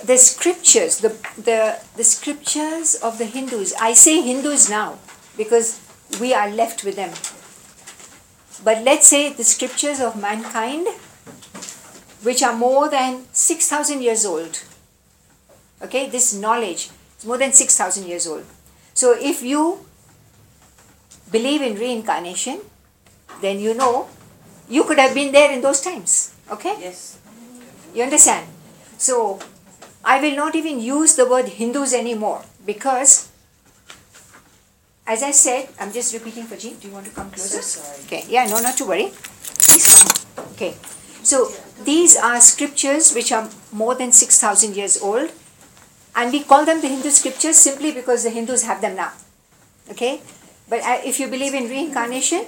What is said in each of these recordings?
the scriptures, the scriptures of the Hindus, I say Hindus now because we are left with them. But let's say the scriptures of mankind, which are more than 6,000 years old. Okay, this knowledge is more than 6,000 years old. So if you believe in reincarnation, then you know you could have been there in those times. Okay? Yes. You understand? So I will not even use the word Hindus anymore because, as I said, I'm just repeating for Jean. Do you want to come closer? So sorry. Okay, yeah, no, not to worry. Please come. Okay, so these are scriptures which are more than 6,000 years old, and we call them the Hindu scriptures simply because the Hindus have them now. Okay, but if you believe in reincarnation,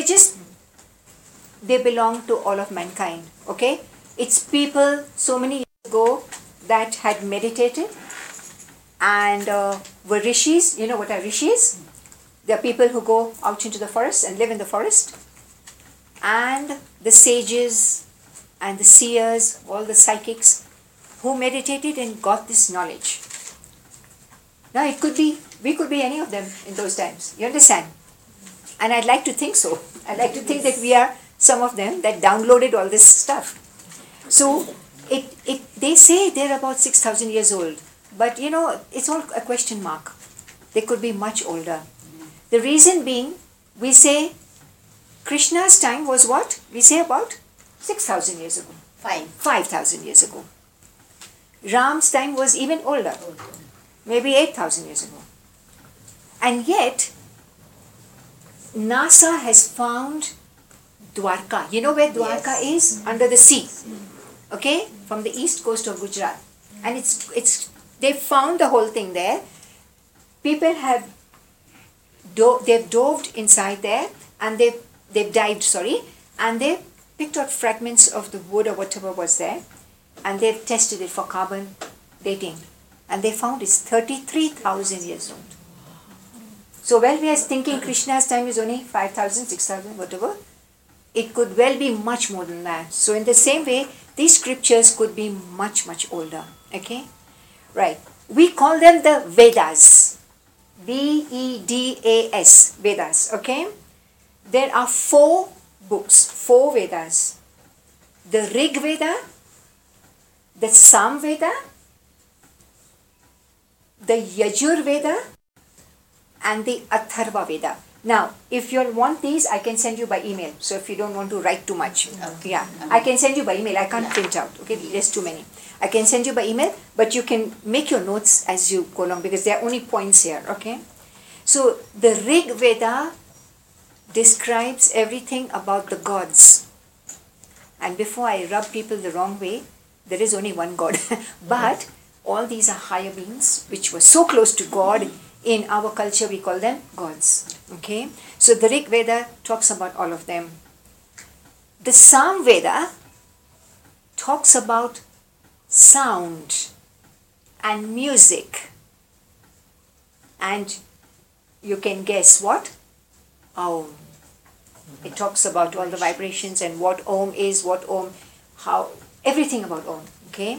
they belong to all of mankind. Okay, it's people so many years ago that had meditated and were rishis. You know what are rishis? They are people who go out into the forest and live in the forest. And the sages and the seers, all the psychics who meditated and got this knowledge. Now we could be any of them in those times. You understand? And I'd like to think so. I'd like to think that we are some of them that downloaded all this stuff. So they say they're about 6,000 years old. But you know, it's all a question mark. They could be much older. The reason being, we say Krishna's time was what? We say about 6,000 years ago. 5,000 years ago. Ram's time was even older. Maybe 8,000 years ago. And yet, NASA has found Dwarka. You know where Dwarka is? Under the sea. Okay? From the east coast of Gujarat. And they found the whole thing there. People have they've dove inside there and they've dived, and they picked out fragments of the wood or whatever was there, and they've tested it for carbon dating, and they found it's 33,000 years old. So while we are thinking Krishna's time is only 5,000, 6,000, whatever, it could well be much more than that. So in the same way, these scriptures could be much, much older. Okay? Right. We call them the Vedas. Vedas, Vedas, okay? There are 4 books, 4 Vedas. The Rig Veda, the Sam Veda, the Yajur Veda, and the Atharva Veda. Now, if you want these, I can send you by email. So if you don't want to write too much, yeah, I can send you by email. I can't print out, okay? There's too many. I can send you by email, but you can make your notes as you go along because there are only points here, okay? So the Rig Veda describes everything about the gods. And before I rub people the wrong way, there is only one God. But all these are higher beings which were so close to God. In our culture, we call them gods. Okay? So the Rig Veda talks about all of them. The Sam Veda talks about sound and music. And you can guess what? Om. It talks about all the vibrations and what Om is, what Om, how, everything about Om. Okay?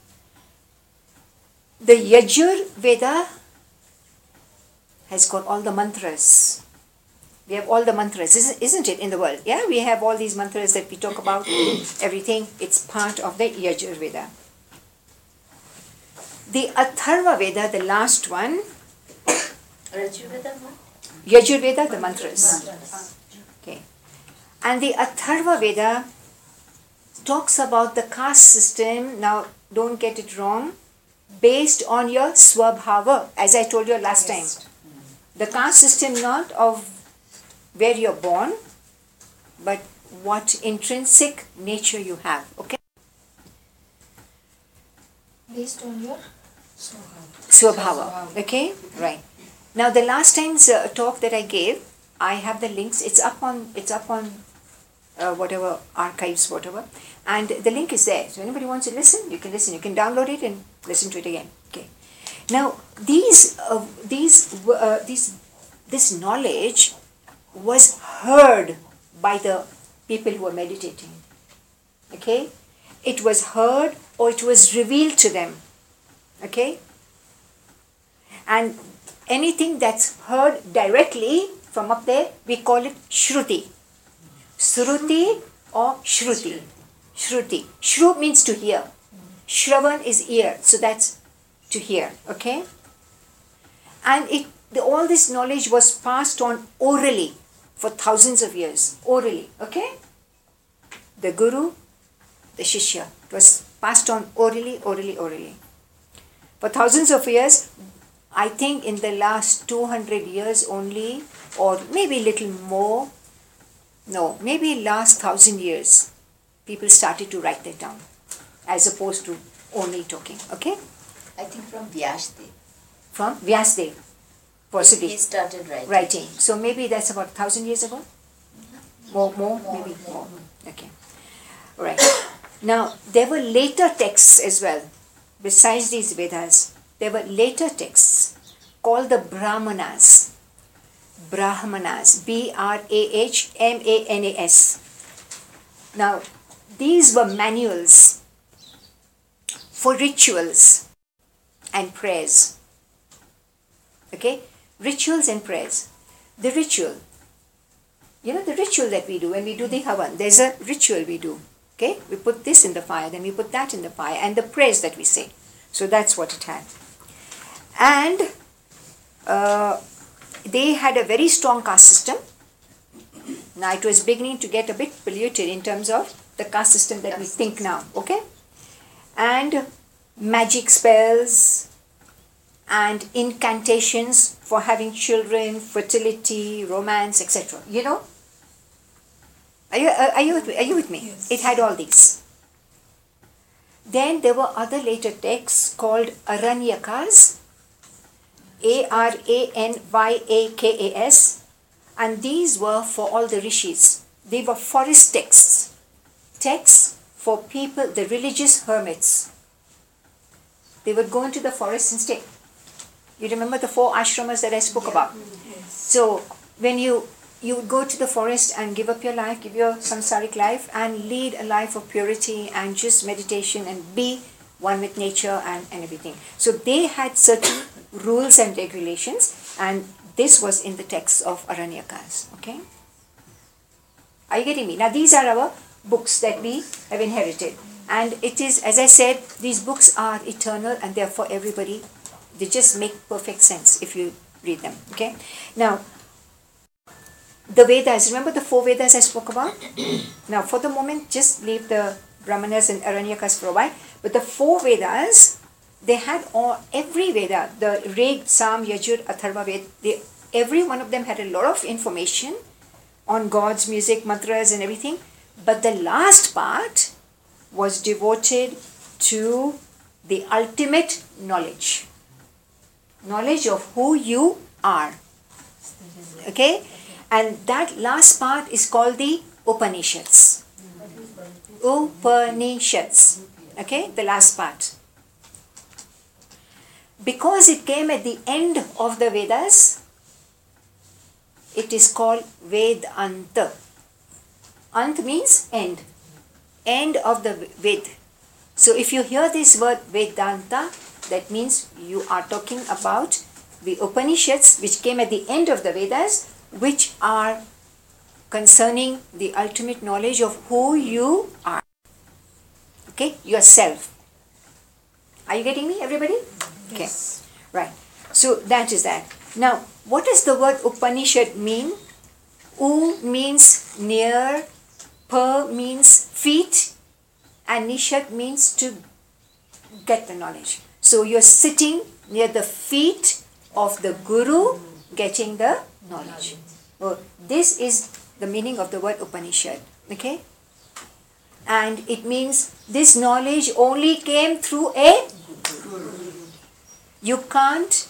The Yajur Veda has got all the mantras. We have all the mantras, isn't it, in the world? Yeah, we have all these mantras that we talk about, everything. It's part of the Yajur Veda. The Atharva Veda, the last one. Yajur Veda, the mantras. Okay. And the Atharva Veda talks about the caste system. Now, don't get it wrong. Based on your swabhava, as I told you last time. The caste system not of where you're born, but what intrinsic nature you have. Okay? Based on your Swabhava. Okay? Right. Now the last time's talk that I gave, I have the links. It's up on whatever archives, whatever, and the link is there. So anybody wants to listen, you can listen. You can download it and listen to it again. Okay. Now this knowledge was heard by the people who were meditating. Okay, it was heard or it was revealed to them. Okay? And anything that's heard directly from up there, we call it Shruti. Shruti or Shruti. Shruti. Shru means to hear. Shravan is ear, so that's to hear. Okay? And all this knowledge was passed on orally for thousands of years. Orally. Okay? The Guru, the Shishya. It was passed on orally, orally, orally. For thousands of years, I think in the last 200 years only, or maybe little more, no, maybe last 1,000 years, people started to write that down, as opposed to only talking. Okay? I think from Vyasdev. From Vyasdev, possibly. He started writing. Writing. So maybe that's about 1,000 years ago? More, maybe more. Okay. All right. Now, there were later texts as well. Besides these Vedas, there were later texts called the Brahmanas. Brahmanas. Brahmanas. Now, these were manuals for rituals and prayers. Okay? Rituals and prayers. The ritual. You know the ritual that we do when we do the Havan. There's a ritual we do. Okay? We put this in the fire, then we put that in the fire, and the prayers that we say. So that's what it had. And they had a very strong caste system. Now it was beginning to get a bit polluted in terms of the caste system that we think now. Okay? And magic spells and incantations for having children, fertility, romance, etc. You know? Are you with me? Yes. It had all these. Then there were other later texts called Aranyakas, Aranyvakas, and these were for all the rishis. They were forest texts, texts for people, the religious hermits. They would go into the forest and stay. You remember the 4 ashramas that I spoke about? Yes. So when you would go to the forest and give up your life, give your samsaric life, and lead a life of purity and just meditation and be one with nature and everything. So they had certain rules and regulations, and this was in the texts of Aranyakas. Okay? Are you getting me? Now these are our books that we have inherited. And it is, as I said, these books are eternal and they are for everybody. They just make perfect sense if you read them. Okay? Now, the Vedas, remember the 4 Vedas I spoke about? Now, for the moment, just leave the Brahmanas and Aranyakas for a while. But the 4 Vedas, they had every Veda, the Rig, Sam, Yajur, Atharva Ved, every one of them had a lot of information on gods, music, mantras and everything. But the last part was devoted to the ultimate knowledge. Knowledge of who you are. Okay? And that last part is called the Upanishads. Upanishads. Okay? The last part. Because it came at the end of the Vedas, it is called Vedanta. Ant means end. End of the Ved. So if you hear this word Vedanta, that means you are talking about the Upanishads which came at the end of the Vedas, which are concerning the ultimate knowledge of who you are. Okay? Yourself. Are you getting me, everybody? Okay. Yes. Right. So that is that. Now, what does the word Upanishad mean? U means near, Pa means feet, and Nishad means to get the knowledge. So you're sitting near the feet of the Guru getting the knowledge. Well, this is the meaning of the word Upanishad. Okay? And it means this knowledge only came through a Guru. You can't,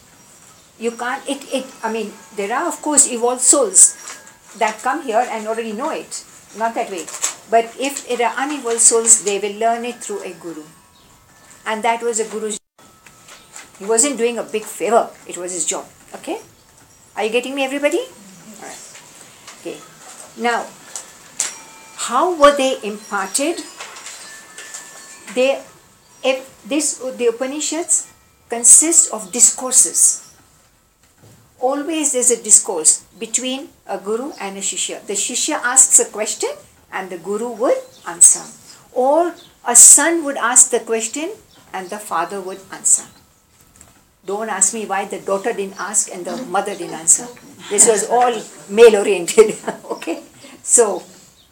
I mean, there are of course evolved souls that come here and already know it. Not that way. But if there are unevolved souls, they will learn it through a Guru. And that was a Guru's job. He wasn't doing a big favor. It was his job. Okay? Are you getting me, everybody? All right. Okay. Now, how were they imparted? The Upanishads consists of discourses. Always there's a discourse between a guru and a shishya. The shishya asks a question and the guru would answer. Or a son would ask the question and the father would answer. Don't ask me why the daughter didn't ask and the mother didn't answer. This was all male oriented. Okay? So,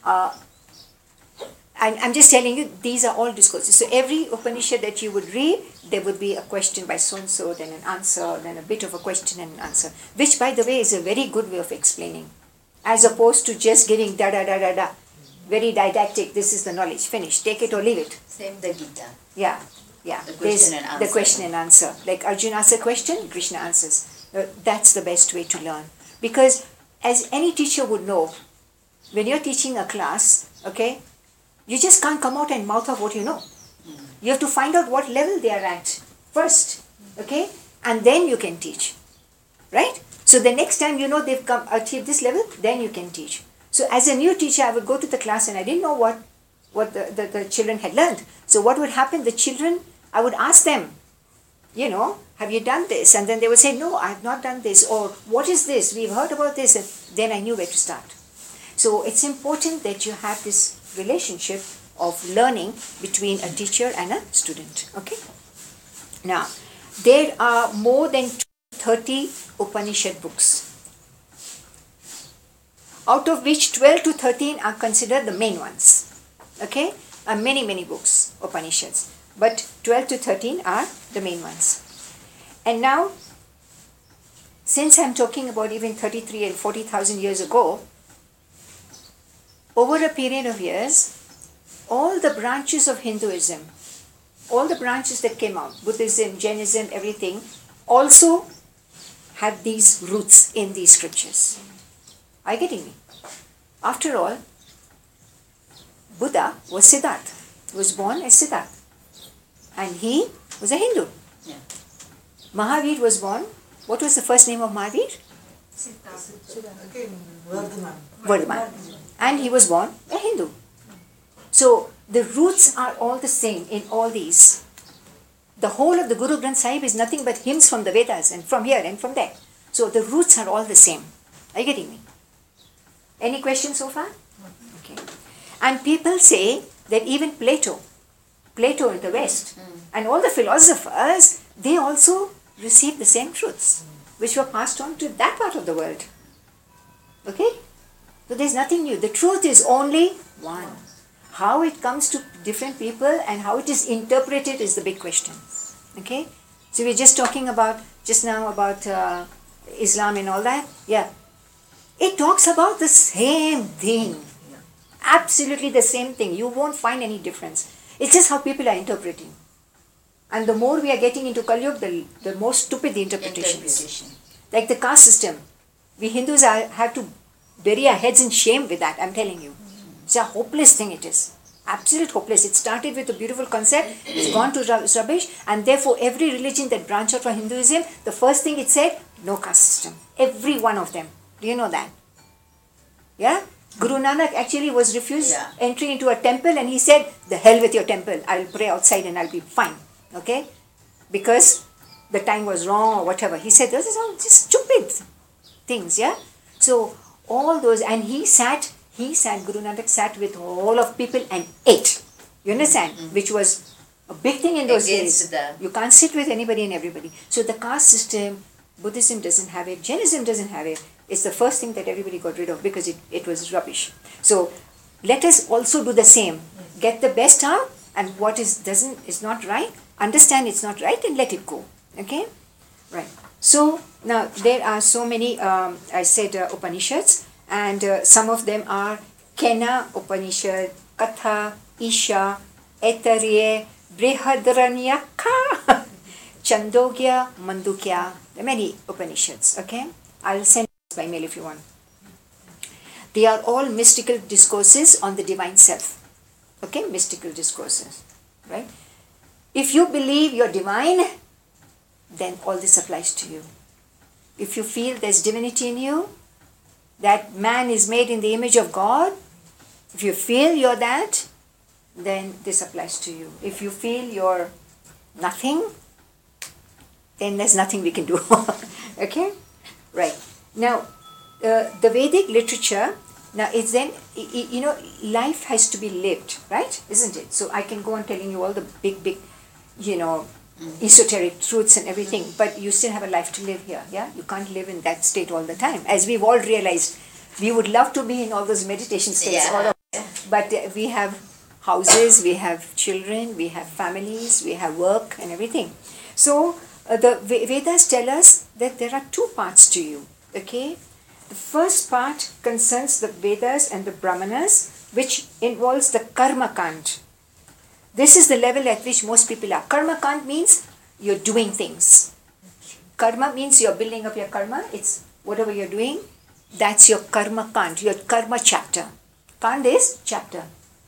I'm just telling you, these are all discourses. So every Upanishad that you would read, there would be a question by so-and-so, then an answer, then a bit of a question and an answer. Which, by the way, is a very good way of explaining. As opposed to just giving da-da-da-da-da. Very didactic, this is the knowledge, finish, take it or leave it. Same the Gita. Yeah. The question and answer. The question and answer. Like Arjuna asks a question, Krishna answers. That's the best way to learn. Because as any teacher would know, when you're teaching a class, okay, you just can't come out and mouth off what you know. You have to find out what level they are at first, okay, and then you can teach, right? So the next time you know they've achieved this level, then you can teach. So as a new teacher, I would go to the class and I didn't know what the children had learned. So what would happen? The children, I would ask them, you know, have you done this? And then they would say, no, I have not done this. Or what is this? We've heard about this. And then I knew where to start. So it's important that you have this relationship of learning between a teacher and a student. Okay? Now, there are more than 30 Upanishad books, out of which 12 to 13 are considered the main ones. Okay? Many books, Upanishads. But 12 to 13 are the main ones. And now, since I'm talking about even 33 and 40,000 years ago, over a period of years, all the branches of Hinduism, all the branches that came out, Buddhism, Jainism, everything, also have these roots in these scriptures. Are you getting me? After all, Buddha was Siddhartha, was born as Siddhartha. And he was a Hindu. Yeah. Mahavir was born, what was the first name of Mahavir? Vardhaman. And he was born a Hindu. So the roots are all the same in all these. The whole of the Guru Granth Sahib is nothing but hymns from the Vedas and from here and from there. So the roots are all the same. Are you getting me? Any questions so far? Okay. And people say that even Plato in the West, and all the philosophers, they also received the same truths, which were passed on to that part of the world. Okay? So there's nothing new. The truth is only one. How it comes to different people and how it is interpreted is the big question. Okay? So we're just talking about, just now about Islam and all that. Yeah. It talks about the same thing. Absolutely the same thing. You won't find any difference. It's just how people are interpreting. And the more we are getting into Kali Yuga, the more stupid the interpretations. Like the caste system. We Hindus have to bury our heads in shame with that, I'm telling you. It's a hopeless thing it is. Absolute hopeless. It started with a beautiful concept, it's gone to rubbish, and therefore every religion that branched out from Hinduism, the first thing it said, no caste system. Every one of them. Do you know that? Yeah? Guru Nanak actually was refused entry into a temple and he said, the hell with your temple, I'll pray outside and I'll be fine. Okay? Because the time was wrong or whatever. He said, this is all just stupid things, yeah? So, all those, and Guru Nanak sat with all of people and ate. You understand? Mm-hmm. Which was a big thing in those days. You can't sit with anybody and everybody. So the caste system, Buddhism doesn't have it, Jainism doesn't have it. It's the first thing that everybody got rid of because it was rubbish. So let us also do the same. Get the best out, and what is not right, understand it's not right and let it go. Okay? Right. So now there are so many, I said Upanishads, and some of them are Kena Upanishad, Katha, Isha, Aitareya, Brihadaranyaka, Chandogya, Mandukya. There are many Upanishads. Okay? I'll send by mail if you want. They are all mystical discourses on the divine self. Okay? Mystical discourses. Right? If you believe you're divine, then all this applies to you. If you feel there's divinity in you, that man is made in the image of God, if you feel you're that, then this applies to you. If you feel you're nothing, then there's nothing we can do. Okay? Right. Now, the Vedic literature, now it's then, life has to be lived, right? Isn't it? So I can go on telling you all the big, esoteric truths and everything, but you still have a life to live here, yeah? You can't live in that state all the time. As we've all realized, we would love to be in all those meditation states, all of us, but we have houses, we have children, we have families, we have work and everything. So the Vedas tell us that there are two parts to you, okay? The first part concerns the Vedas and the Brahmanas, which involves the Karma Kand. This is the level at which most people are. Karma Kand means you're doing things. Karma means you're building up your karma. It's whatever you're doing, that's your Karma Kand, your Karma chapter. Kand is chapter.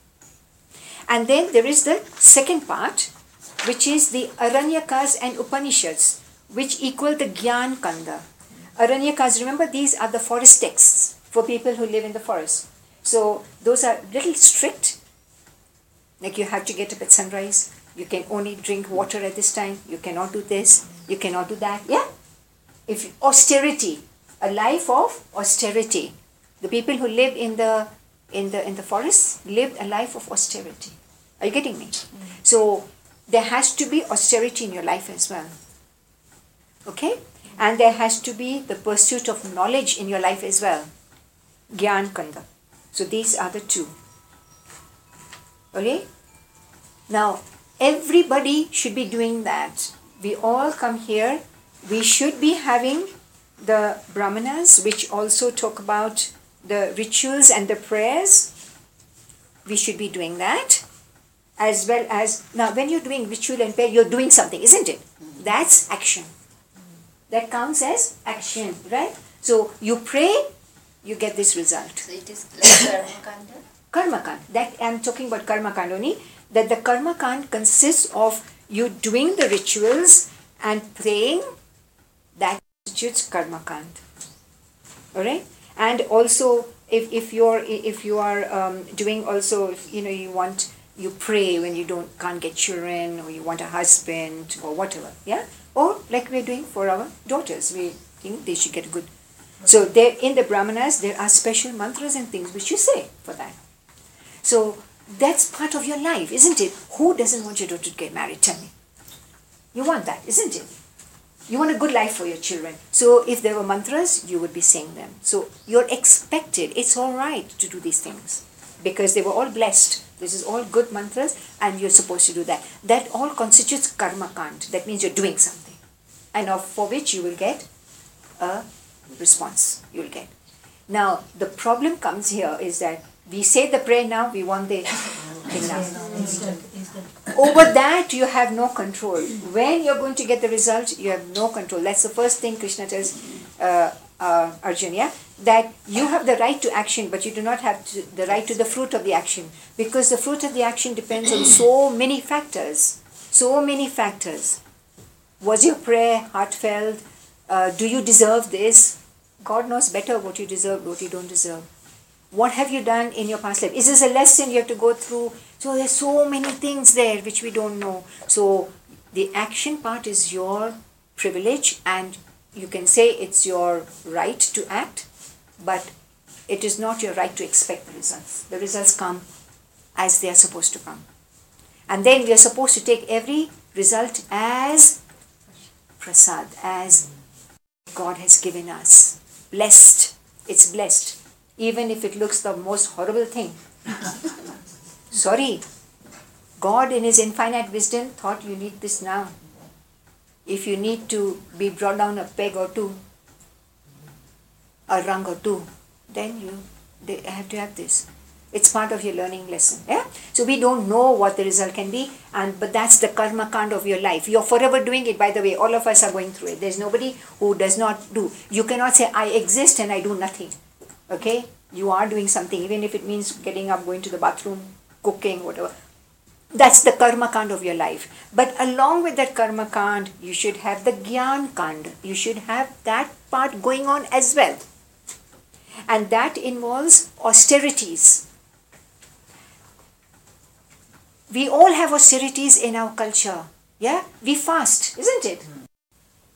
And then there is the second part, which is the Aranyakas and Upanishads, which equal the Gyan Kanda. Aranyakas, remember, these are the forest texts for people who live in the forest. So those are little strict. Like you have to get up at sunrise. You can only drink water at this time. You cannot do this. You cannot do that. Yeah? If austerity, a life of austerity. The people who live in the forest lived a life of austerity. Are you getting me? So there has to be austerity in your life as well. Okay? And there has to be the pursuit of knowledge in your life as well. Gyan Kanda. So these are the two. Okay? Now, everybody should be doing that. We all come here. We should be having the Brahmanas, which also talk about the rituals and the prayers. We should be doing that. As well as, now when you're doing ritual and prayer, you're doing something, isn't it? That's action. That counts as action, right? So you pray, you get this result. So it is like Karma Kanda? Karma Kand. That I'm talking about Karma Kand only. That the Karma Kand consists of you doing the rituals and praying. That constitutes Karma Kand. Alright? And also, if you are doing also, you pray when you can't get children, or you want a husband, or whatever, yeah? Or like we're doing for our daughters, we think they should get a good. So there in the Brahmanas, there are special mantras and things which you say for that. So that's part of your life, isn't it? Who doesn't want your daughter to get married? Tell me. You want that, isn't it? You want a good life for your children. So if there were mantras, you would be saying them. So you're expected, it's all right to do these things. Because they were all blessed. This is all good mantras and you're supposed to do that. That all constitutes Karma Kand. That means you're doing something. And for which you will get a response. You will get. Now, the problem comes here is that we say the prayer now, we want the thing now. Over that, you have no control. When you're going to get the result, you have no control. That's the first thing Krishna tells Arjuna, yeah? That you have the right to action, but you do not have the right to the fruit of the action. Because the fruit of the action depends on so many factors. So many factors. Was your prayer heartfelt? Do you deserve this? God knows better what you deserve, what you don't deserve. What have you done in your past life? Is this a lesson you have to go through? So there's so many things there which we don't know. So the action part is your privilege, and you can say it's your right to act, but it is not your right to expect the results. The results come as they are supposed to come. And then we are supposed to take every result as prasad, as God has given us. Blessed. It's blessed. Even if it looks the most horrible thing. Sorry. God in His infinite wisdom thought you need this now. If you need to be brought down a peg or two, a rung or two, then they have to have this. It's part of your learning lesson. Yeah? So we don't know what the result can be, but that's the karma kand of your life. You're forever doing it, by the way. All of us are going through it. There's nobody who does not do. You cannot say, I exist and I do nothing. Okay? You are doing something, even if it means getting up, going to the bathroom, cooking, whatever. That's the karma kand of your life. But along with that karma kand, you should have the gyan kand. You should have that part going on as well. And that involves austerities. We all have austerities in our culture. Yeah? We fast, isn't it?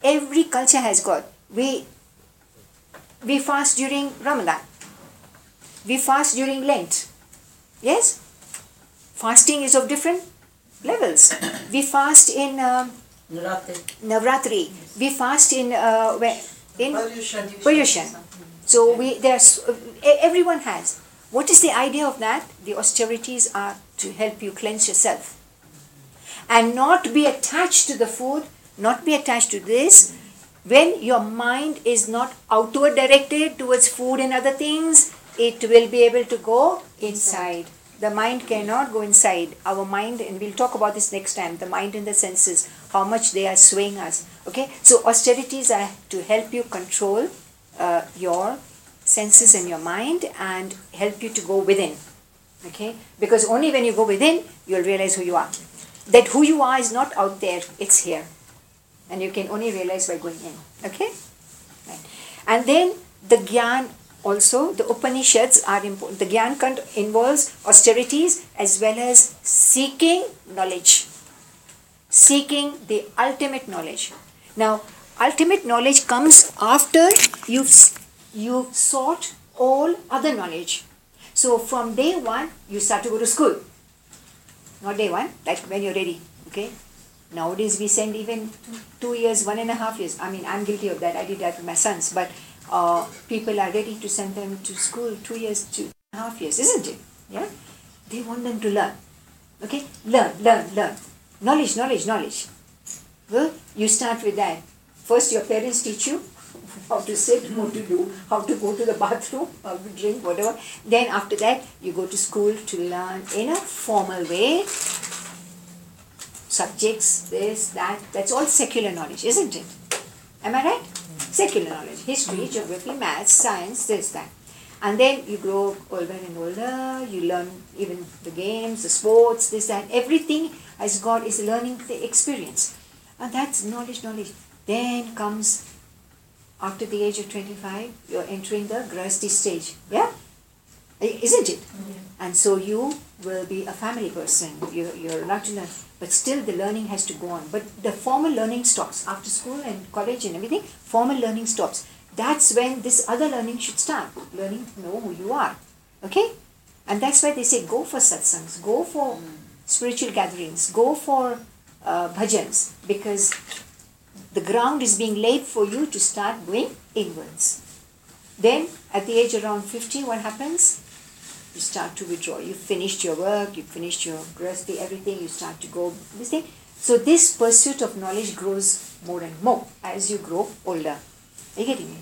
Every culture has got. We fast during Ramadan. We fast during Lent. Yes? Fasting is of different levels. We fast in Navratri. We fast in Paryushan. So everyone has. What is the idea of that? The austerities are to help you cleanse yourself. And not be attached to the food, not be attached to this. When your mind is not outward directed towards food and other things, it will be able to go inside. The mind cannot go inside. Our mind, and we'll talk about this next time, the mind and the senses, how much they are swaying us. Okay? So austerities are to help you control your senses and your mind and help you to go within. Okay? Because only when you go within, you'll realize who you are. That who you are is not out there, it's here. And you can only realize by going in. Okay? Right. And then the Gyan also, the Upanishads are important. The Gyan Kand involves austerities as well as seeking knowledge. Seeking the ultimate knowledge. Now, ultimate knowledge comes after you've sought all other knowledge. So from day one, you start to go to school. Not day one, like when you're ready. Okay? Nowadays we send even 2 years, 1.5 years. I mean, I'm guilty of that. I did that with my sons. But people are ready to send them to school 2 years, 2.5 years, isn't it? Yeah? They want them to learn. Okay? Learn. Knowledge. Well, you start with that. First your parents teach you how to sit, what to do, how to go to the bathroom, how to drink, whatever. Then after that, you go to school to learn in a formal way. Subjects, this, that, that's all secular knowledge, isn't it? Am I right? Secular knowledge. History, geography, maths, science, this, that. And then you grow older and older, you learn even the games, the sports, this, that. Everything as God is learning the experience. And that's knowledge. Then comes, after the age of 25, you're entering the Grahasti stage. Yeah? Isn't it? And so you will be a family person. You're allowed to learn. But still the learning has to go on. But the formal learning stops. After school and college and everything, formal learning stops. That's when this other learning should start. Learning to know who you are. Okay? And that's why they say go for satsangs, go for spiritual gatherings, go for bhajans. Because the ground is being laid for you to start going inwards. Then at the age around 50, what happens? You start to withdraw. You finished your work, you finished your grahasti, everything, you start to go this thing. So this pursuit of knowledge grows more and more as you grow older. Are you getting me?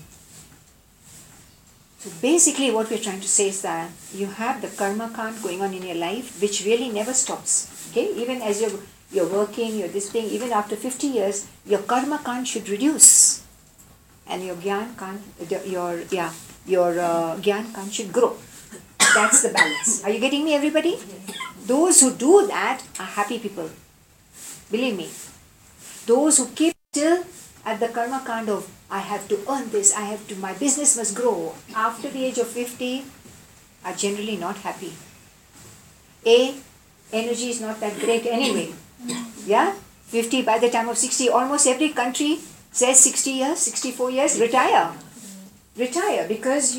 So basically what we're trying to say is that you have the karma kand going on in your life which really never stops. Okay? Even as you're working, you're this thing, even after 50 years, your karma kand should reduce. And your gyan kand, your gyan kand should grow. That's the balance. Are you getting me, everybody? Yes. Those who do that are happy people. Believe me. Those who keep still at the karma kand of, I have to earn this, my business must grow, after the age of 50, are generally not happy. Energy is not that great anyway. Yeah? 50, by the time of 60, almost every country says 60 years, 64 years, retire. Retire, because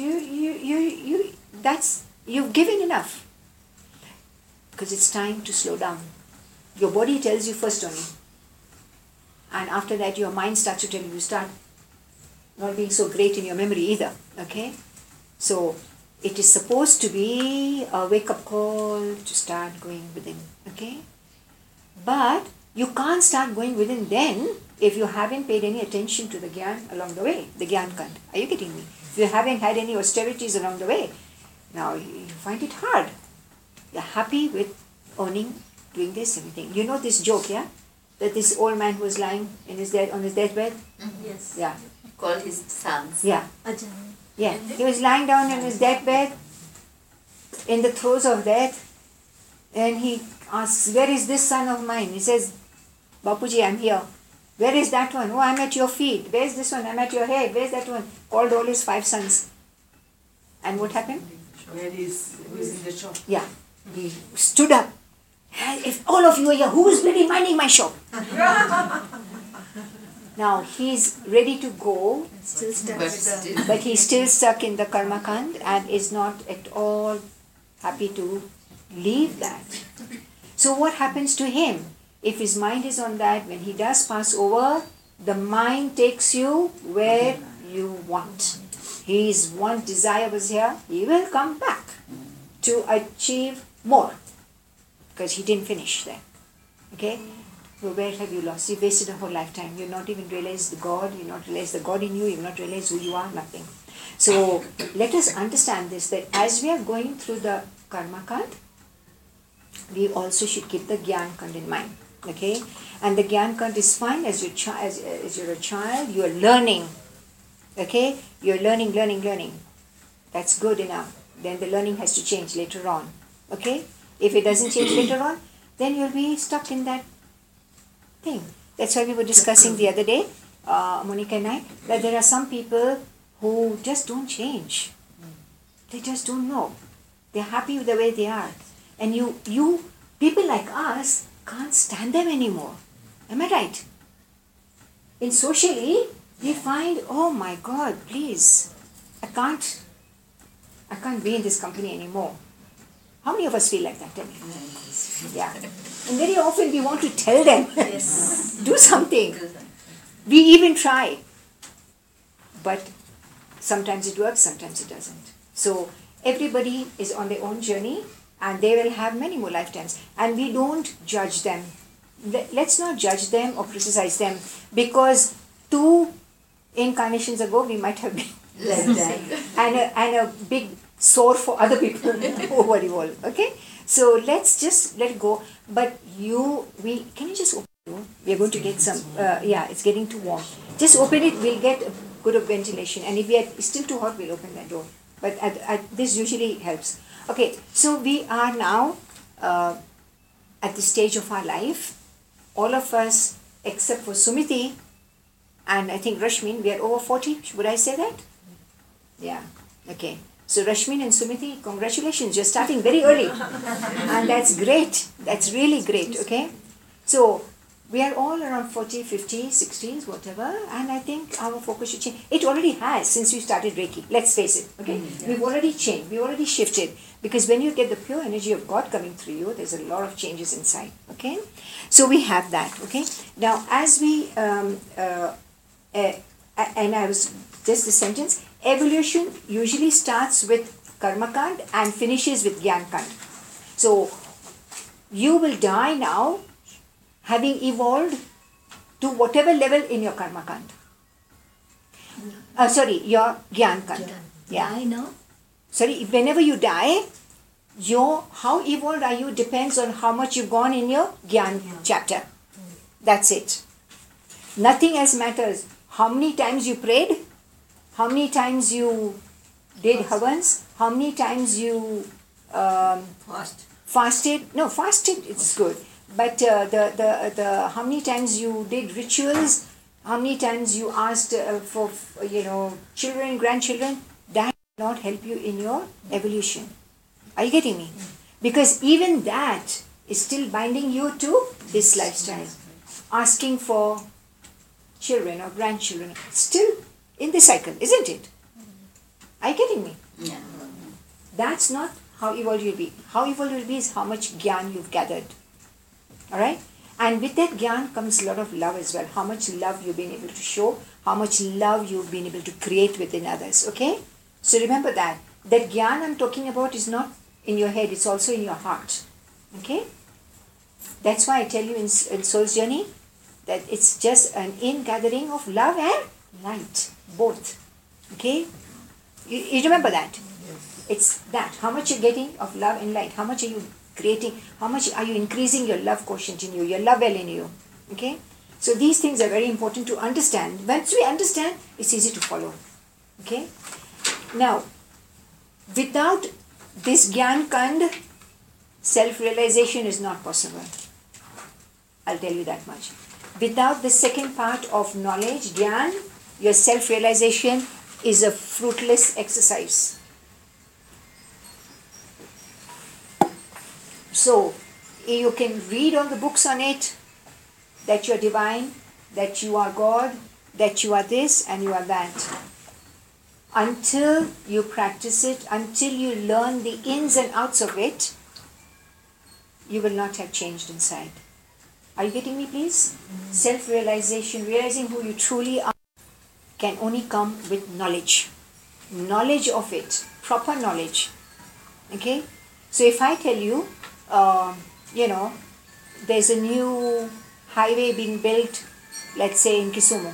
you've given enough. Because it's time to slow down. Your body tells you first only. And after that your mind starts to tell you, start not being so great in your memory either. Okay? So it is supposed to be a wake-up call to start going within. Okay? But you can't start going within then if you haven't paid any attention to the Gyan along the way, the Gyan Kand. Are you getting me? If you haven't had any austerities along the way, now you find it hard. You're happy with earning, doing this, everything. You know this joke, yeah? That this old man was lying on his deathbed? Yes. Yeah. Call his sons. Yeah. Ajahn. Yeah. He was lying down on his deathbed in the throes of death, and he asks, where is this son of mine? He says, Bapuji, I'm here. Where is that one? Oh, I'm at your feet. Where's this one? I'm at your head. Where's that one? Called all his 5 sons. And what happened? Where is in the shop? Yeah. He stood up. If all of you are here, who is really minding my shop? Now he's ready to go, Still stuck But with the. still. but he's still stuck in the karma kand and is not at all happy to leave that. So what happens to him? If his mind is on that, when he does pass over, the mind takes you where you want. His one desire was here, he will come back to achieve more because he didn't finish there. Okay? So where have you lost? You wasted a whole lifetime. You've not even realized the God, you've not realized the God in you, you've not realized who you are, nothing. So let us understand this, that as we are going through the karma kand, we also should keep the gyan kand in mind. Okay? And the gyan kand is fine as you're a child, you are learning. Okay? You're learning. That's good enough. Then the learning has to change later on. Okay? If it doesn't change later on, then you'll be stuck in that thing. That's why we were discussing the other day, Monica and I, that there are some people who just don't change. They just don't know. They're happy with the way they are. And you people like us can't stand them anymore. Am I right? In socially, we find, oh my God, please, I can't be in this company anymore. How many of us feel like that? Tell me. Yeah. And very often we want to tell them, do something. We even try. But sometimes it works, sometimes it doesn't. So everybody is on their own journey and they will have many more lifetimes. And we don't judge them. Let's not judge them or criticize them because 2 incarnations ago we might have been like that. And a big sore for other people who were involved. Okay? So let's just let it go. But can you just open the door? We're going to get some, it's getting too warm. Just open it, we'll get a good of ventilation. And if it's still too hot, we'll open that door. But this usually helps. Okay, so we are now at the stage of our life. All of us, except for Sumiti, and I think Rashmin, we are over 40. Would I say that? Yeah, okay. So Rashmin and Sumiti, congratulations, you're starting very early. And that's great. That's really great, okay? So we are all around 40, 50, 60s, whatever, and I think our focus should change. It already has since we started Reiki. Let's face it, okay? We've already changed. We've already shifted. Because when you get the pure energy of God coming through you, there's a lot of changes inside, okay? So we have that, okay? Now, as we, and I was, just the sentence, evolution usually starts with karma kand and finishes with gyan kand. So you will die now having evolved to whatever level in your karma kand. Your gyan kand. Yeah. I know. Sorry, whenever you die, how evolved are you depends on how much you've gone in your gyan chapter. That's it. Nothing else matters. How many times you prayed, how many times you did havans, how many times you fasted. No, fasted it's good. But the how many times you did rituals, how many times you asked for children, grandchildren, that will not help you in your evolution. Are you getting me? Because even that is still binding you to this lifestyle. Asking for children or grandchildren, still in the cycle, isn't it? Are you getting me? Yeah. That's not how evolved you'll be. How evolved you'll be is how much gyan you've gathered. Alright? And with that gyan comes a lot of love as well. How much love you've been able to show, how much love you've been able to create within others. Okay? So remember that. That gyan I'm talking about is not in your head, it's also in your heart. Okay? That's why I tell you in Soul's Journey that it's just an ingathering of love and light. Both. Okay? You remember that? It's that. How much you're getting of love and light. How much are you creating? How much are you increasing your love quotient in you, your love well in you? Okay? So these things are very important to understand. Once we understand, it's easy to follow. Okay? Now, without this Gyan Kand, self-realization is not possible. I'll tell you that much. Without the second part of knowledge, Gyan, your self-realization is a fruitless exercise. So, you can read all the books on it, that you're divine, that you are God, that you are this and you are that. Until you practice it, until you learn the ins and outs of it, you will not have changed inside. Are you getting me, please? Self-realization, realizing who you truly are, can only come with knowledge. Knowledge of it, proper knowledge. Okay? So if I tell you, there's a new highway being built, let's say in Kisumu.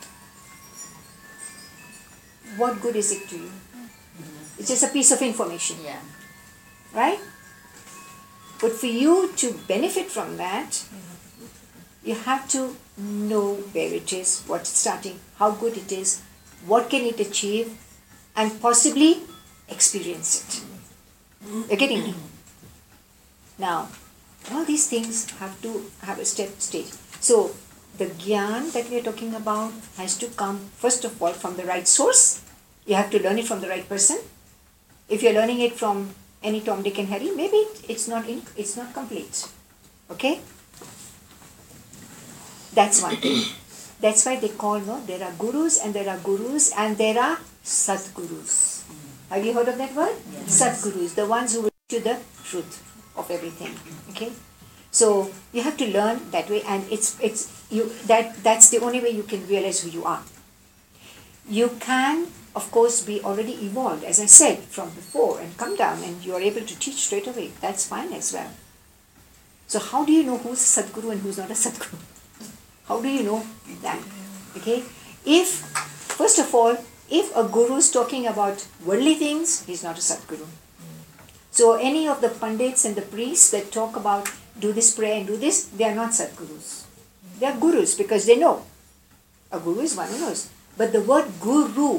What good is it to you? It's just a piece of information. Yeah. Right? But for you to benefit from that, you have to know where it is, what's starting, how good it is, what can it achieve, and possibly experience it. You're getting me? Now, all these things have to have a stage. So, the gyan that we are talking about has to come, first of all, from the right source. You have to learn it from the right person. If you're learning it from any Tom, Dick and Harry, maybe it's not complete. Okay? That's one thing. That's why they call, there are gurus and there are Sadgurus. Have you heard of that word? Yes. Sadgurus, the ones who will teach you the truth of everything. Okay? So you have to learn that way, and that's the only way you can realize who you are. You can, of course, be already evolved, as I said, from before, and come down and you are able to teach straight away. That's fine as well. So how do you know who's a Sadguru and who's not a Sadguru? How do you know that? Okay? First of all, if a guru is talking about worldly things, he's not a Sadguru. So any of the pandits and the priests that talk about do this prayer and do this, they are not Sadgurus. They are gurus because they know. A guru is one who knows. But the word guru,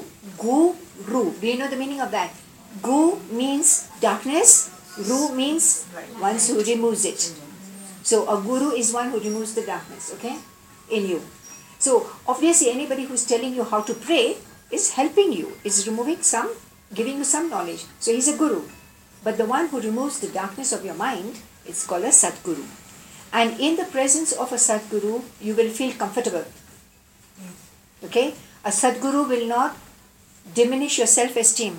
do you know the meaning of that? Gu means darkness, ru means one who removes it. So a guru is one who removes the darkness, okay, in you. So obviously anybody who's telling you how to pray is helping you, is giving you some knowledge. So he's a guru. But the one who removes the darkness of your mind, it's called a Sadguru. And in the presence of a Sadguru, you will feel comfortable. Okay? A Sadguru will not diminish your self-esteem.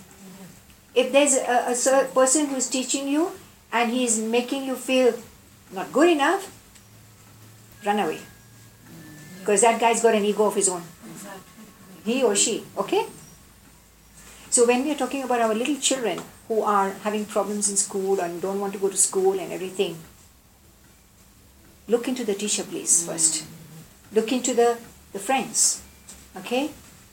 If there's a person who is teaching you and he is making you feel not good enough, run away. Because that guy's got an ego of his own. He or she, okay? So when we are talking about our little children who are having problems in school and don't want to go to school and everything, look into the teacher, please, first. Look into the friends, okay?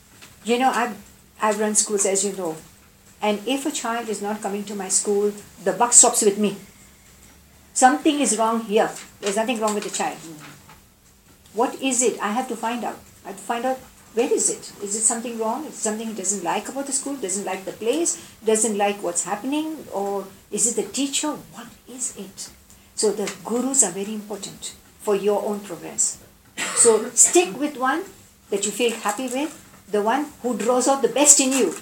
I've run schools, as you know. And if a child is not coming to my school, the buck stops with me. Something is wrong here. There's nothing wrong with the child. What is it? I have to find out. I have to find out, where is it? Is it something wrong? Is it something he doesn't like about the school? Doesn't like the place? Doesn't like what's happening? Or is it the teacher? What is it? So the gurus are very important for your own progress. So stick with one that you feel happy with, the one who draws out the best in you.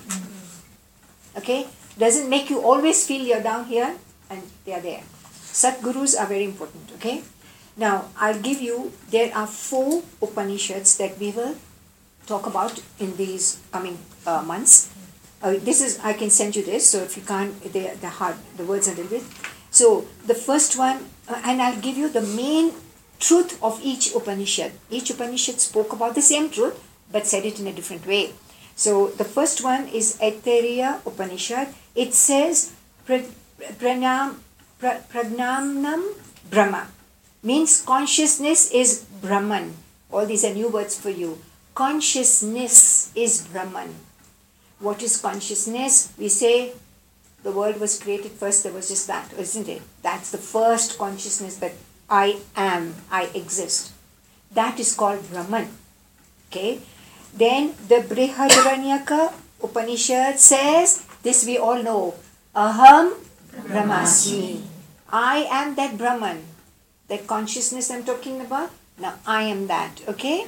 Okay? Doesn't make you always feel you're down here and they are there. Sadgurus are very important. Okay? Now, I'll give you, there are 4 Upanishads that we will talk about in these coming months. I can send you this, so if you can't, they're hard, the words are a little bit. So, the first one, and I'll give you the main truth of each Upanishad. Each Upanishad spoke about the same truth, but said it in a different way. So, the first one is Aitareya Upanishad. It says, Pragnanam Brahma. Means consciousness is Brahman. All these are new words for you. Consciousness is Brahman. What is consciousness? We say the world was created first, there was just that, isn't it? That's the first consciousness, that I am, I exist. That is called Brahman. Okay? Then the Brihadaranyaka Upanishad says, this we all know, Aham Brahmasmi. I am that Brahman. That consciousness I'm talking about, now I am that, okay?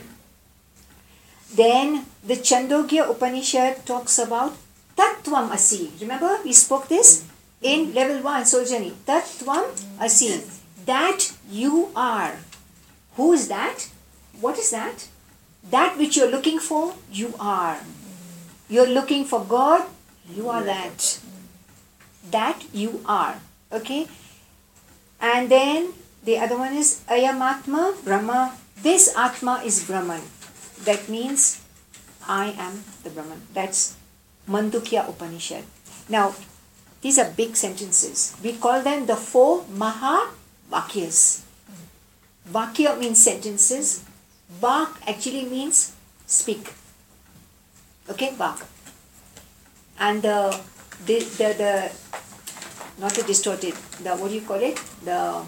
Then the Chandogya Upanishad talks about Tattvam Asi. Remember we spoke this in level 1, Soul Journey. Tattvam Asi. That you are. Who is that? what is that? That which you're looking for, you are. You're looking for God, you are that. That you are. Okay? And then the other one is Ayamatma Brahma. This Atma is Brahman. That means I am the Brahman. That's Mandukya Upanishad. Now, these are big sentences. We call them the 4 Maha Vakyas. Vakya means sentences. Vak actually means speak. Okay, Vak. And the not the distorted, what do you call it? I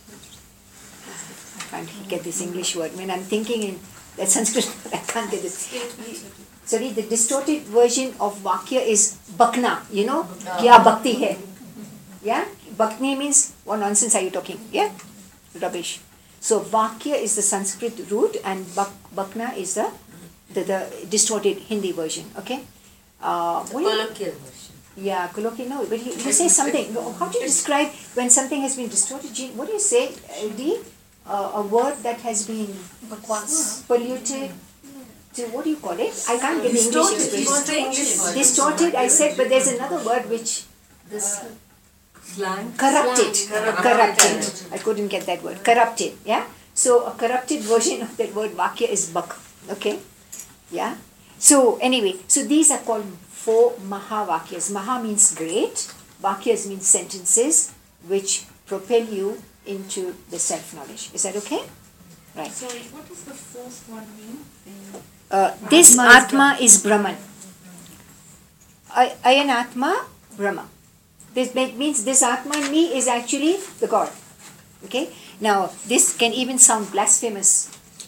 can't get this English word. When I'm thinking in that Sanskrit, I can't get it. Sorry, the distorted version of Vakya is Bakna. You know? Kya Bhakti hai. Yeah? Bhakti means, what nonsense are you talking? Yeah? Rubbish. So Vakya is the Sanskrit root and Bakna is the distorted Hindi version. Okay? Colloquial version. Yeah, colloquial. No, but you say something. How do you describe when something has been distorted? What do you say, D? A word that has been polluted. So what do you call it? I can't get the English expression. Distorted, I said, but there's another word which... Slang? Corrupted. Corrupted. I couldn't get that word. Corrupted, yeah? So a corrupted version of that word Vakya is Bak. Okay? Yeah? So anyway, so these are called 4 Mahavakyas. Maha means great. Vakyas means sentences which propel you into the self-knowledge. Is that okay? Right. Sorry, what does the fourth one mean? This Atma is Brahman. Ayan Atma, Brahma. This means this Atma in me is actually the God. Okay? Now, this can even sound blasphemous.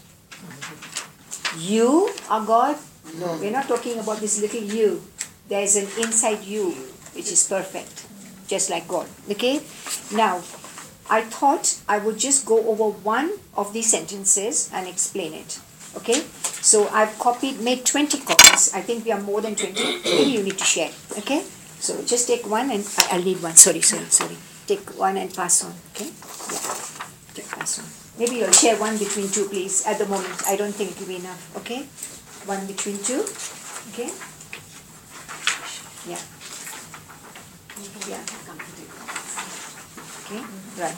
You are God? No, we're not talking about this little you. There's an inside you which is perfect, just like God. Okay? Now, I thought I would just go over one of these sentences and explain it. Okay? So I've made 20 copies. I think we are more than 20. Maybe you need to share. Okay? So just take one and I'll need one. Sorry. Take one and pass on. Okay? Yeah. Take pass on. Maybe you'll share one between two, please. At the moment, I don't think it will be enough. Okay? One between two. Okay? Yeah. Yeah. Okay? Right.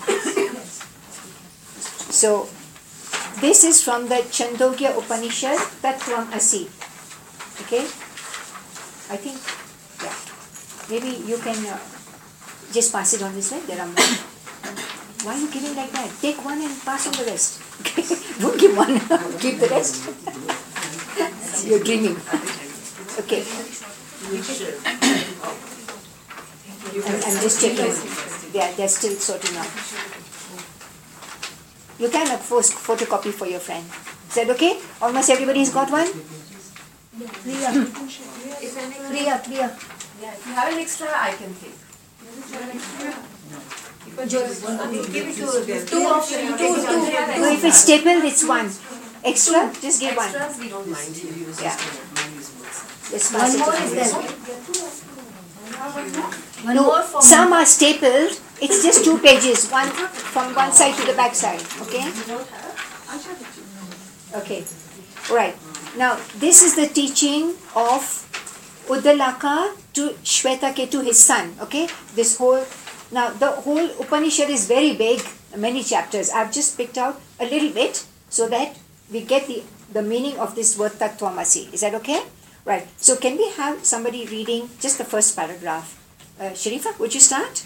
So, this is from the Chandogya Upanishad, Tattvam Asi. Okay? I think, yeah. Maybe you can just pass it on this way. There are more. Why are you giving like that? Take one and pass on the rest. Okay? Don't give one. Keep the rest. You're dreaming. Okay. I'm just checking. They're still sorting out. You can, of course, photocopy for your friend. Is that okay? Almost everybody's got one? Priya. Yeah, if you have an extra, I can take. Give it to them. Two of them. No, if it's stapled, it's one. Extra? Just give one. Extras, we don't mind. Yeah. Just pass it One more on. is there. One No, more for some are stapled. It's just 2 pages, one from one side to the back side. Okay? Okay. Right. Now, this is the teaching of Uddalaka to Shvetaketu, his son. Okay? Now, the whole Upanishad is very big, many chapters. I've just picked out a little bit so that we get the meaning of this word Tattvamasi. Is that okay? Right. So, can we have somebody reading just the first paragraph? Sharifa, would you start?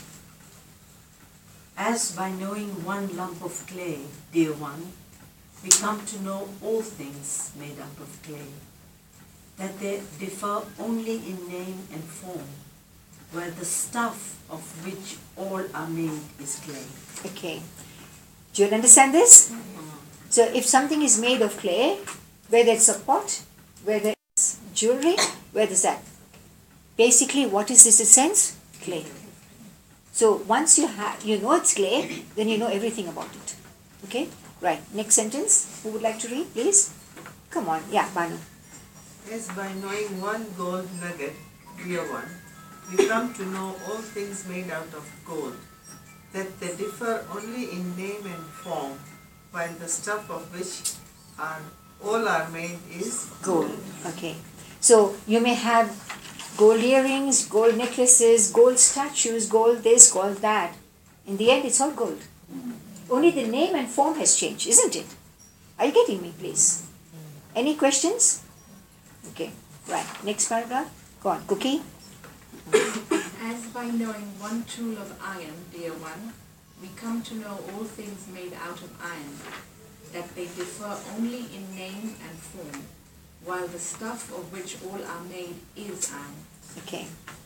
As by knowing one lump of clay, dear one, we come to know all things made up of clay, that they differ only in name and form, where the stuff of which all are made is clay. Okay. Do you understand this? So if something is made of clay, whether it's a pot, whether it's jewelry, whether it's that. Basically, what is this essence? Clay. So once you know it's clay, then you know everything about it. Okay? Right. Next sentence. Who would like to read, please? Come on. Yeah, Banu. As by knowing one gold nugget, dear one, we come to know all things made out of gold, that they differ only in name and form, while the stuff of which all are made is Gold. Okay. So you may have gold earrings, gold necklaces, gold statues, gold this, gold that. In the end, it's all gold. Only the name and form has changed, isn't it? Are you getting me, please? Any questions? Okay. Right. Next paragraph. Go on. Cookie. As by knowing one tool of iron, dear one, we come to know all things made out of iron, that they differ only in name and form, while the stuff of which all are made is iron. Okay.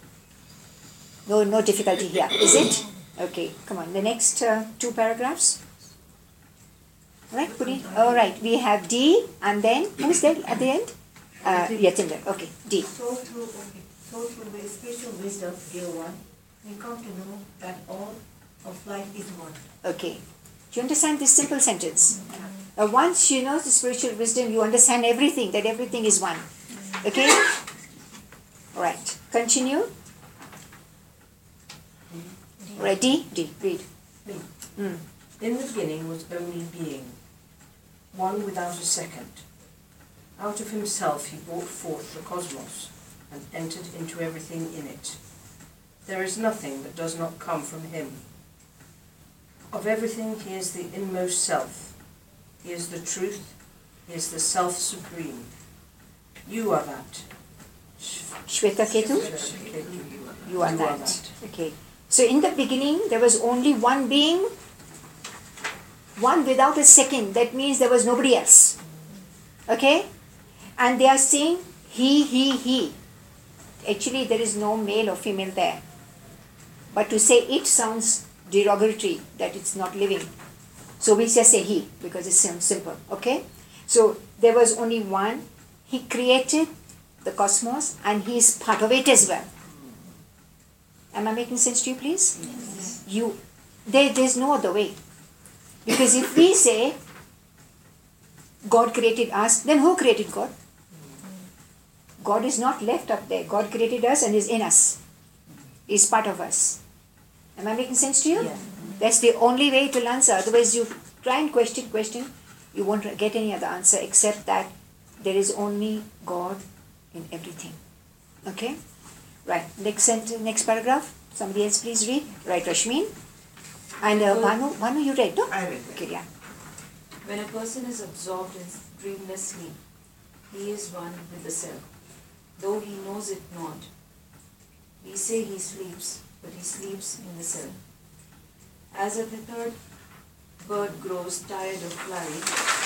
No difficulty here, is it? Okay. Come on. The next two paragraphs. All right. Put it. All right. We have D, and then who's there at the end? Yatinder. Okay. D. So through the spiritual wisdom, dear one, we come to know that all of life is one. Okay. Do you understand this simple sentence? Once you know the spiritual wisdom, you understand everything, that everything is one. Okay? Alright. Continue. Ready? D. Read. In the beginning was only being, one without a second. Out of himself he brought forth the cosmos and entered into everything in it. There is nothing that does not come from him. Of everything he is the inmost self. He is the truth. He is the self supreme. You are that. Shweta Ketu? You are that. Okay. So in the beginning, there was only one being, one without a second. That means there was nobody else. Okay? And they are saying he. Actually, there is no male or female there. But to say it sounds derogatory, that it's not living. So we just say he, because it's simple. Okay? So there was only one. He created the cosmos and he is part of it as well. Am I making sense to you, please? Yes. There's no other way. Because if we say God created us, then who created God? God is not left up there. God created us and is in us. Is part of us. Am I making sense to you? Yeah. That's the only way to answer. Otherwise, you try and question, you won't get any other answer except that there is only God in everything. Okay? Right. Next paragraph. Somebody else please read. Right, Rashmin. And Bhanu, you read, no? I read. Okay, yeah. When a person is absorbed in dreamless sleep, he is one with the self, though he knows it not. We say he sleeps, but he sleeps in the self. As a withered bird grows tired of flying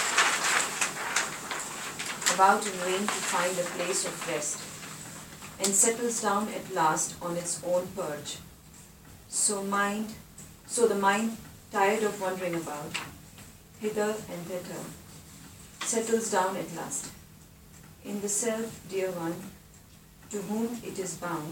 about in vain to find a place of rest, and settles down at last on its own perch, so the mind, tired of wandering about, hither and thither, settles down at last. In the self, dear one, to whom it is bound,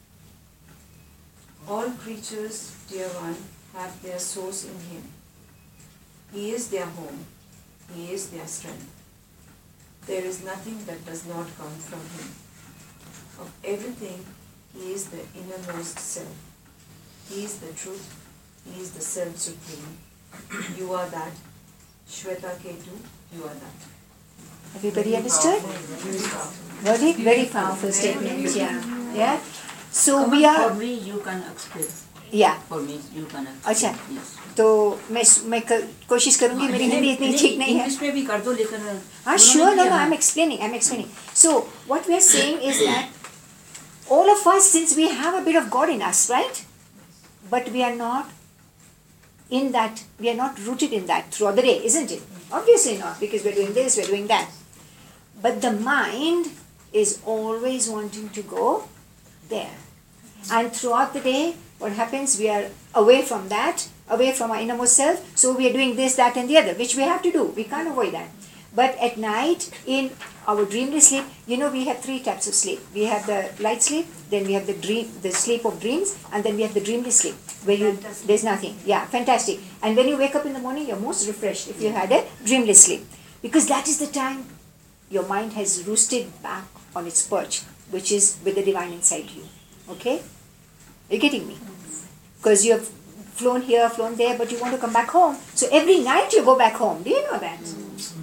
all creatures, dear one, have their source in him. He is their home. He is their strength. There is nothing that does not come from him. Of everything, he is the innermost self. He is the truth. He is the self supreme. You are that. Shweta Ketu, you are that. Everybody understood? Very powerful statement. Yeah. So we are. For me, you can explain. Yeah. For me, you can explain. अच्छा Yes. तो मैं कोशिश करूंगी मेरी हिंदी इतनी ठीक नहीं है इंग्लिश में भी कर दो लेकिन हाँ sure no I'm explaining so what we are saying is that all of us, since we have a bit of God in us, right, but we are not in that, we are not rooted in that throughout the day, isn't it? Obviously not, because we're doing this, we're doing that, but the mind is always wanting to go there, and throughout the day what happens, we are away from that, away from our innermost self, so we are doing this, that and the other, which we have to do, we can't avoid that. But at night, in our dreamless sleep, we have three types of sleep. We have the light sleep, then we have the sleep of dreams, and then we have the dreamless sleep, where there's nothing. Yeah, fantastic. And when you wake up in the morning, you're most refreshed if you had a dreamless sleep. Because that is the time your mind has roosted back on its perch, which is with the divine inside you. Okay? Are you getting me? Because you have flown here, flown there, but you want to come back home. So every night you go back home. Do you know that?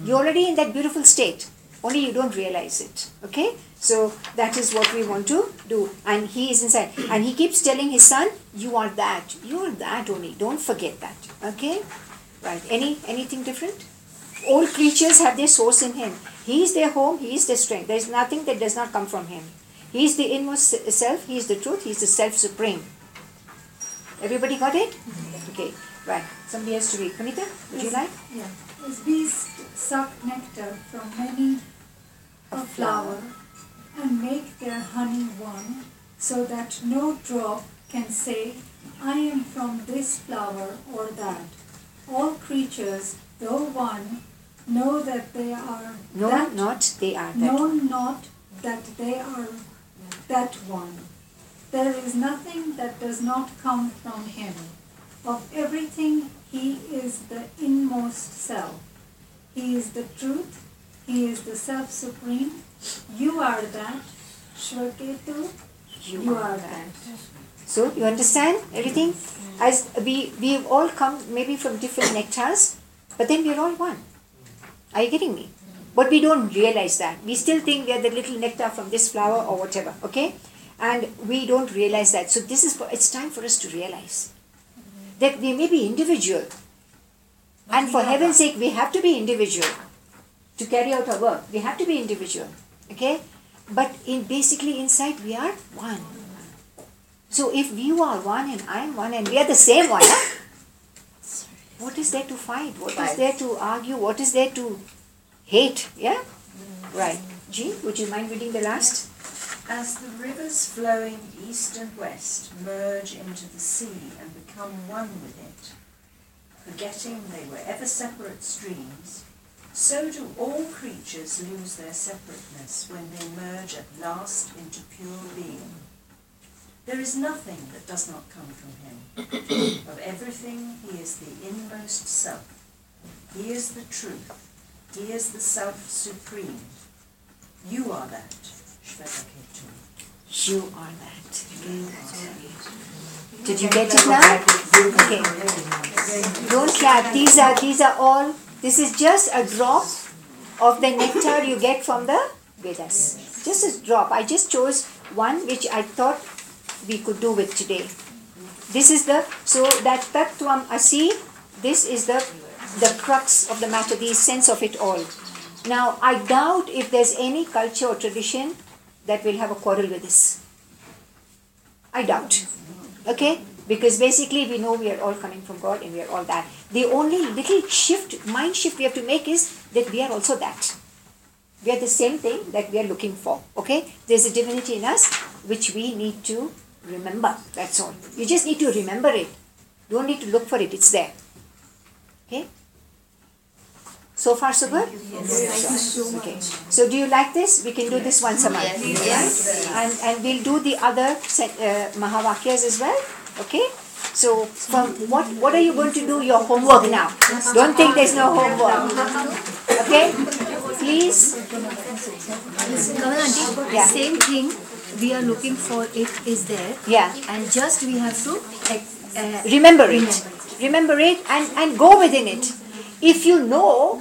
You're already in that beautiful state. Only you don't realize it. Okay? So that is what we want to do. And he is inside. And he keeps telling his son, you are that. You are that only. Don't forget that. Okay? Right. Anything different? All creatures have their source in him. He is their home. He is their strength. There is nothing that does not come from him. He is the inmost self. He is the truth. He is the self supreme. Everybody got it? Okay. Right. Somebody has to read. Punita, would you like? Yeah. His bees suck nectar from many a flower and make their honey one, so that no drop can say, I am from this flower or that. All creatures, though one, know that they are No, that, not they are that. know not that they are that one. There is nothing that does not come from him. Of everything, he is the inmost self. He is the truth. He is the self-supreme. You are that. Shvaketu, you are that. So you understand everything? As we've all come maybe from different nectars, but then we're all one. Are you getting me? But we don't realize that. We still think we are the little nectar from this flower or whatever, okay? And we don't realize that. So it's time for us to realize that we may be individual. And for heaven's sake, we have to be individual to carry out our work. We have to be individual, okay? But basically inside we are one. So if you are one and I am one and we are the same one, what is there to fight? What is there to argue? What is there to hate? Yeah? Right. G, would you mind reading the last? As the rivers flowing east and west merge into the sea and become one with it, forgetting they were ever separate streams, so do all creatures lose their separateness when they merge at last into pure being. There is nothing that does not come from him. Of everything, he is the inmost self. He is the truth. He is the self-supreme. You are that. Shvetaketu. You are that. Did you get it now? Okay. Don't clap. These are all. This is just a drop of the nectar you get from the Vedas. Just a drop. I just chose one which I thought we could do with today. This is so that Tattvam Asi, this is the crux of the matter, the essence of it all. Now, I doubt if there's any culture or tradition that will have a quarrel with this. I doubt. Okay? Because basically we know we are all coming from God and we are all that. The only little mind shift we have to make is that we are also that. We are the same thing that we are looking for. Okay? There's a divinity in us which we need to remember. That's all. You just need to remember it. Don't need to look for it. It's there. Okay? So far so good? Yes. Okay. So do you like this? We can do this once a month. Yes. Right? And we'll do the other Mahavakyas as well. Okay? So from what are you going to do? Your homework now. Don't think there's no homework. Okay? Please. Kamal aunty, Yeah. same thing we are looking for, it is there. Yeah. And just we have to Remember it. Remember it and go within it. If you know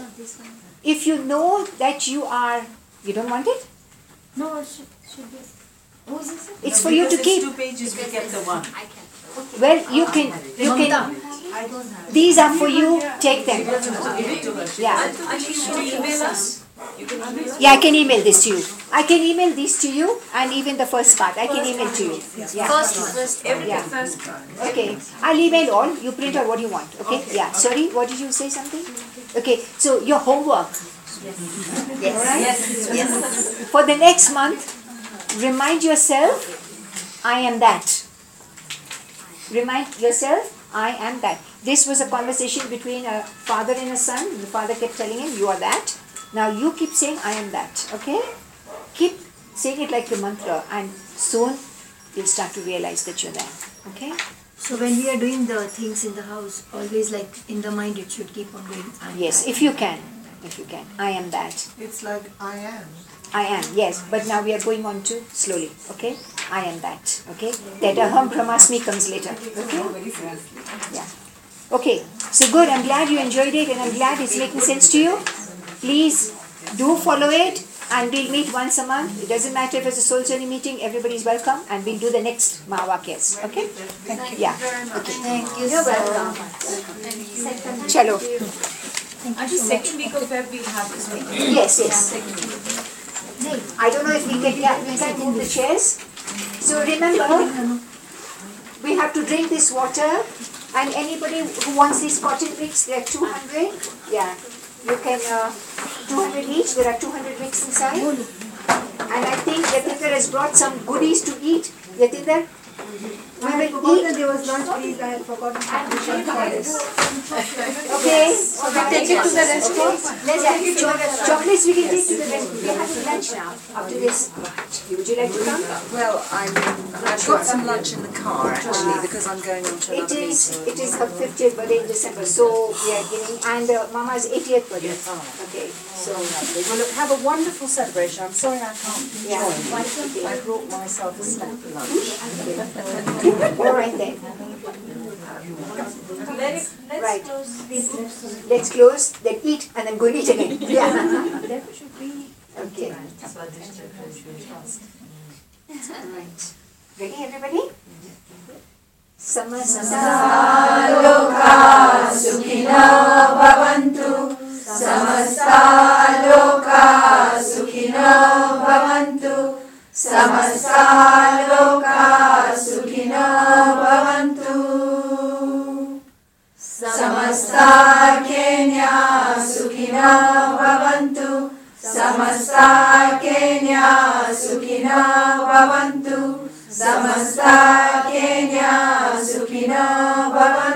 that you are, you don't want it? No, it should be. Who is this? It's for you to keep. 2 pages, we kept the one. Well, you can. These are for you. Take them. Yeah. Yeah, I can email this to you. I can email these to you, and even the first part. I can email to you. Yeah. First. Yeah. Okay. I'll email all. You print out what you want. Okay. Yeah. Sorry. What did you say? Something? Okay. So your homework. Yes. Alright? Yes. For the next month, remind yourself, I am that. Remind yourself, I am that. This was a conversation between a father and a son. The father kept telling him, you are that. Now you keep saying, I am that. Okay? Keep saying it like the mantra, and soon you'll start to realize that you're there. Okay? So when we are doing the things in the house, always like in the mind it should keep on going. Yes, if you can. If you can. I am that. It's like I am. I am, yes. But now we are going on to slowly. Okay? I am that. Okay? That aham brahmasmi comes later. Okay? Yeah. Okay. So good. I'm glad you enjoyed it, and I'm glad it's making sense to you. Please do follow it, and we'll meet once a month. It doesn't matter if it's a soul journey meeting, everybody's welcome, and we'll do the next Mahavakyas. Okay? Thank Yeah. Okay. Thank you You're so welcome. much. Chalo. Actually, second week of Feb we'll have this meeting. Yes, yes. I don't know if we can move the chairs. So remember, we have to drink this water, and anybody who wants these cotton bricks, they are 200. Yeah, you can 200 each. There are 200 bricks inside. And I think Yatinder has brought some goodies to eat. Yatinder? I had forgotten there was lunch, please. I had forgotten to Okay, so we take it to the restaurant. Let's have chocolates we can take to the restaurant. We are having lunch now after this. Would you like to come? Well, I've got some lunch in the car actually because I'm going on to another meeting. It is her 50th birthday in December, so we are giving, and Mama's 80th birthday. Okay, so Well, look, have a wonderful celebration. I'm sorry I can't yeah. join. I brought myself a snack for lunch. All right then. Let's Right. close. Let's close, then eat, and then go and eat again. Yeah. Okay. Right. Ready, everybody? Samasta loka sukhina bhavantu. Samasta loka sukhina bhavantu. Samasta loka sukhina bhavantu. Samasta Kenya sukhina bhavantu. Samasta Kenya sukhina bhavantu. Samasta Kenya sukhina bhavantu.